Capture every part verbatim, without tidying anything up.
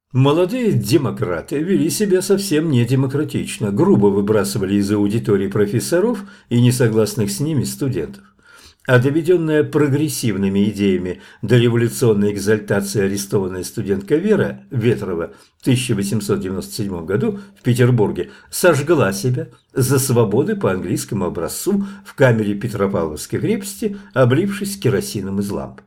Молодые демократы вели себя совсем не демократично, грубо выбрасывали из аудитории профессоров и несогласных с ними студентов. А доведенная прогрессивными идеями до революционной экзальтации арестованная студентка Вера Ветрова в тысяча восемьсот девяносто седьмом году в Петербурге сожгла себя за свободы по английскому образцу в камере Петропавловской крепости, облившись керосином из ламп.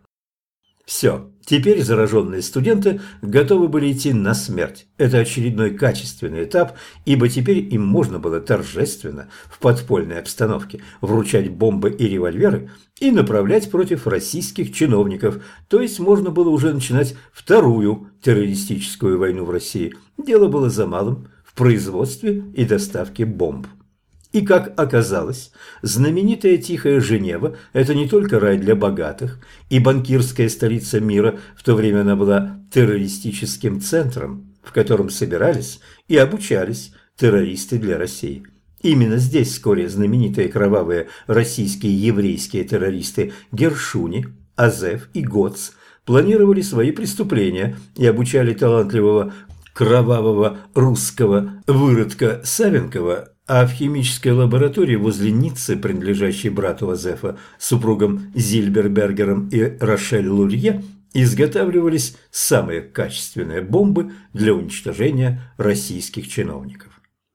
Все, теперь зараженные студенты готовы были идти на смерть. Это очередной качественный этап, ибо теперь им можно было торжественно, в подпольной обстановке, вручать бомбы и револьверы и направлять против российских чиновников, то есть можно было уже начинать вторую террористическую войну в России. Дело было за малым – в производстве и доставке бомб. И, как оказалось, знаменитая Тихая Женева – это не только рай для богатых и банкирская столица мира, в то время она была террористическим центром, в котором собирались и обучались террористы для России. Именно здесь вскоре знаменитые кровавые российские еврейские террористы Гершуни, Азеф и Гоц планировали свои преступления и обучали талантливого кровавого русского выродка Савенкова, а в химической лаборатории возле Ниццы, принадлежащей брату Азефа, супругам Зильбербергером и Рошель Лурье, изготавливались самые качественные бомбы для уничтожения российских чиновников.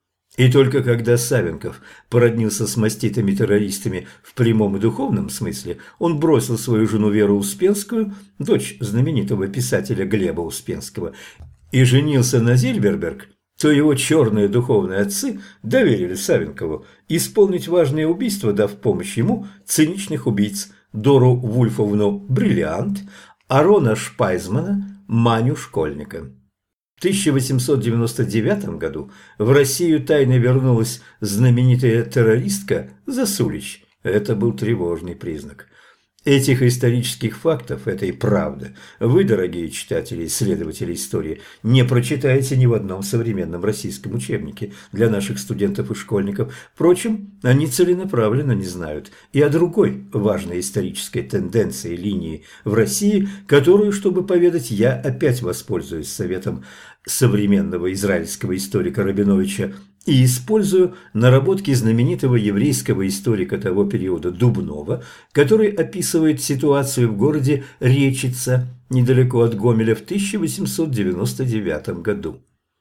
И только когда Савенков породнился с маститыми террористами в прямом и духовном смысле, он бросил свою жену Веру Успенскую, дочь знаменитого писателя Глеба Успенского, и женился на Зильберберг, то его черные духовные отцы доверили Савенкову исполнить важные убийства, дав помощь ему циничных убийц Дору Вульфовну Бриллиант, Арона Шпайзмана, Маню Школьника. В тысяча восемьсот девяносто девятом году в Россию тайно вернулась знаменитая террористка Засулич. Это был тревожный признак. Этих исторических фактов, этой правды, вы, дорогие читатели и исследователи истории, не прочитаете ни в одном современном российском учебнике для наших студентов и школьников. Впрочем, они целенаправленно не знают и о другой важной исторической тенденции линии в России, которую, чтобы поведать, я опять воспользуюсь советом современного израильского историка Рабиновича и использую наработки знаменитого еврейского историка того периода Дубнова, который описывает ситуацию в городе Речица, недалеко от Гомеля, в тысяча восемьсот девяносто девятом году.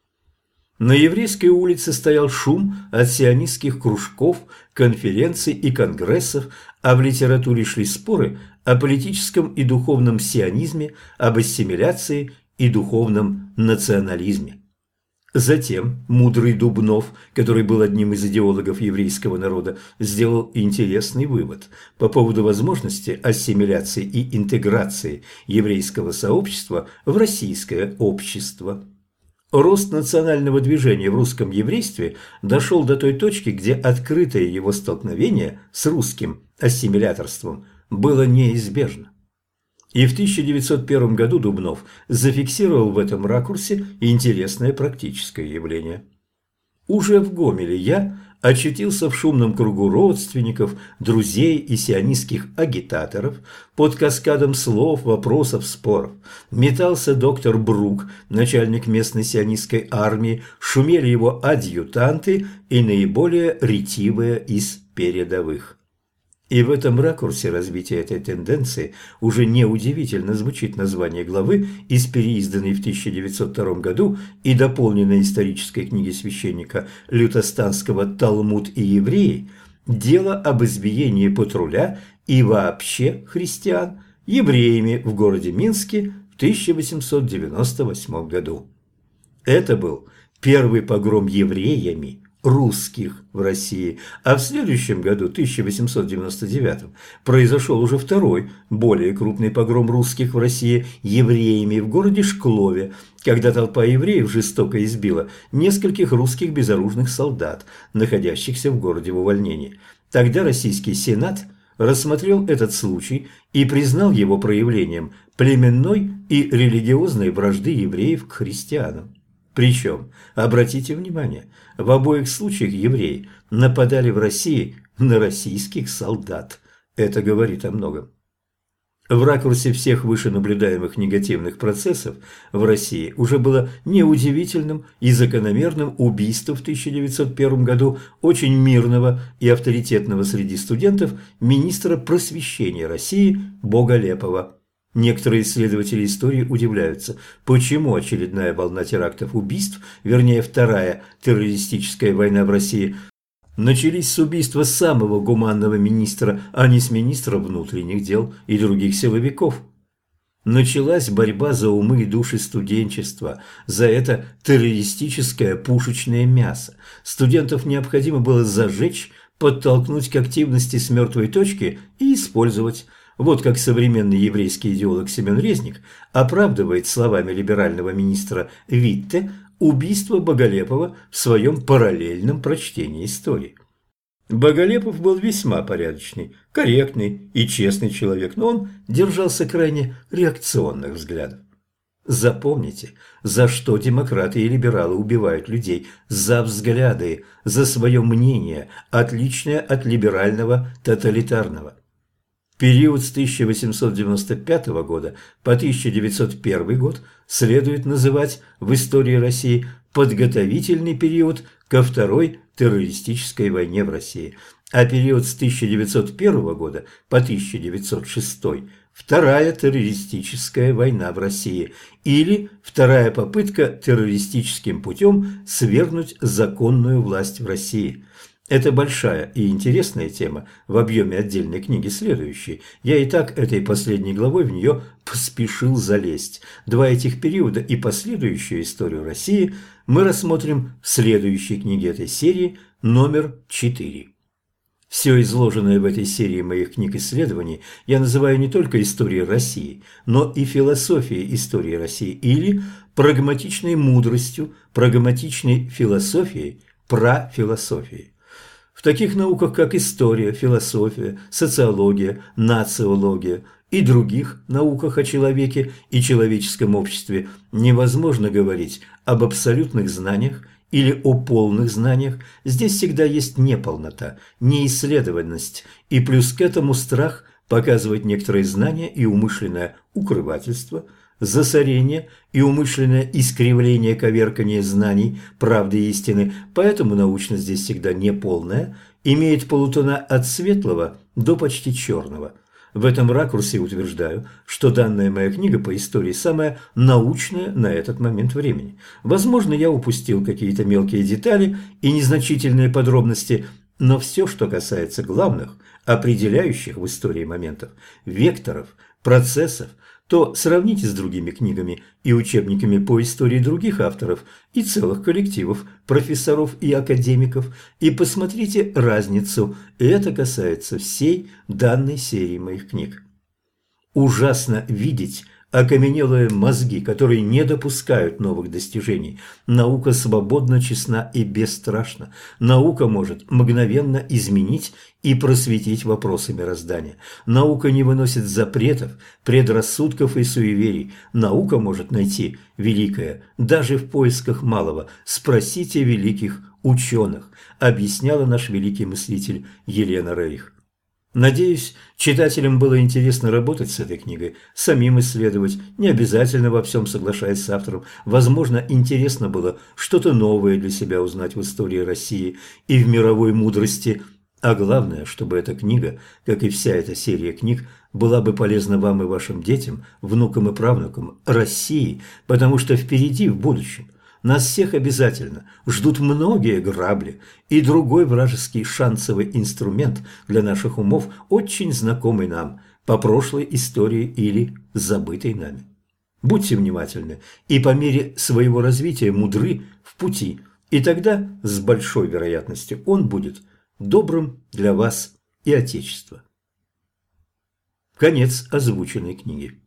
На еврейской улице стоял шум от сионистских кружков, конференций и конгрессов, а в литературе шли споры о политическом и духовном сионизме, об ассимиляции и духовном национализме. Затем мудрый Дубнов, который был одним из идеологов еврейского народа, сделал интересный вывод по поводу возможности ассимиляции и интеграции еврейского сообщества в российское общество. Рост национального движения в русском еврействе дошел до той точки, где открытое его столкновение с русским ассимиляторством было неизбежно. И в тысяча девятьсот первом году Дубнов зафиксировал в этом ракурсе интересное практическое явление. Уже в Гомеле я очутился в шумном кругу родственников, друзей и сионистских агитаторов, под каскадом слов, вопросов, споров. Метался доктор Брук, начальник местной сионистской армии, шумели его адъютанты и наиболее ретивые из передовых. И в этом ракурсе развития этой тенденции уже неудивительно звучит название главы из переизданной в тысяча девятьсот втором году и дополненной исторической книги священника Лютостанского «Талмуд и евреи» «Дело об избиении патруля и вообще христиан евреями в городе Минске в тысяча восемьсот девяносто восьмом году». Это был первый погром евреями русских в России, а в следующем году, тысяча восемьсот девяносто девятом, произошел уже второй, более крупный погром русских в России евреями в городе Шклове, когда толпа евреев жестоко избила нескольких русских безоружных солдат, находящихся в городе в увольнении. Тогда российский Сенат рассмотрел этот случай и признал его проявлением племенной и религиозной вражды евреев к христианам. Причем, обратите внимание, в обоих случаях евреи нападали в России на российских солдат. Это говорит о многом. В ракурсе всех вышенаблюдаемых негативных процессов в России уже было неудивительным и закономерным убийство в тысяча девятьсот первом году очень мирного и авторитетного среди студентов министра просвещения России Боголепова. Некоторые исследователи истории удивляются, почему очередная волна терактов убийств, вернее вторая террористическая война в России, начались с убийства самого гуманного министра, а не с министра внутренних дел и других силовиков. Началась борьба за умы и души студенчества, за это террористическое пушечное мясо. Студентов необходимо было зажечь, подтолкнуть к активности с мертвой точки и использовать. Вот как современный еврейский идеолог Семен Резник оправдывает словами либерального министра Витте убийство Боголепова в своем параллельном прочтении истории. Боголепов был весьма порядочный, корректный и честный человек, но он держался крайне реакционных взглядов. Запомните, за что демократы и либералы убивают людей: за взгляды, за свое мнение, отличное от либерального тоталитарного. Период с тысяча восемьсот девяносто пятого года по тысяча девятьсот первый год следует называть в истории России подготовительный период ко второй террористической войне в России, а период с тысяча девятьсот первого года по тысяча девятьсот шестой – вторая террористическая война в России или вторая попытка террористическим путем свергнуть законную власть в России. Это большая и интересная тема в объеме отдельной книги следующей. Я и так этой последней главой в нее поспешил залезть. Два этих периода и последующую историю России мы рассмотрим в следующей книге этой серии, номер четыре. Все изложенное в этой серии моих книг-исследований я называю не только историей России, но и философией истории России или прагматичной мудростью, прагматичной философией, профилософией. В таких науках, как история, философия, социология, нациология и других науках о человеке и человеческом обществе невозможно говорить об абсолютных знаниях или о полных знаниях. Здесь всегда есть неполнота, неисследованность и плюс к этому страх показывать некоторые знания и умышленное укрывательство, засорение и умышленное искривление, коверкание знаний, правды и истины, поэтому научность здесь всегда неполная, имеет полутона от светлого до почти черного. В этом ракурсе утверждаю, что данная моя книга по истории самая научная на этот момент времени. Возможно, я упустил какие-то мелкие детали и незначительные подробности, но все, что касается главных, определяющих в истории моментов, векторов, процессов, то сравните с другими книгами и учебниками по истории других авторов и целых коллективов профессоров и академиков и посмотрите разницу. И это касается всей данной серии моих книг. Ужасно видеть окаменелые мозги, которые не допускают новых достижений. Наука свободна, честна и бесстрашна. Наука может мгновенно изменить и просветить вопросы мироздания. Наука не выносит запретов, предрассудков и суеверий. Наука может найти великое даже в поисках малого. Спросите великих ученых, объясняла наш великий мыслитель Елена Рерих. Надеюсь, читателям было интересно работать с этой книгой, самим исследовать, не обязательно во всем соглашаясь с автором. Возможно, интересно было что-то новое для себя узнать в истории России и в мировой мудрости. А главное, чтобы эта книга, как и вся эта серия книг, была бы полезна вам и вашим детям, внукам и правнукам России, потому что впереди, в будущем, нас всех обязательно ждут многие грабли и другой вражеский шансовый инструмент для наших умов, очень знакомый нам по прошлой истории или забытой нами. Будьте внимательны и по мере своего развития мудры в пути, и тогда с большой вероятностью он будет добрым для вас и Отечества. Конец озвученной книги.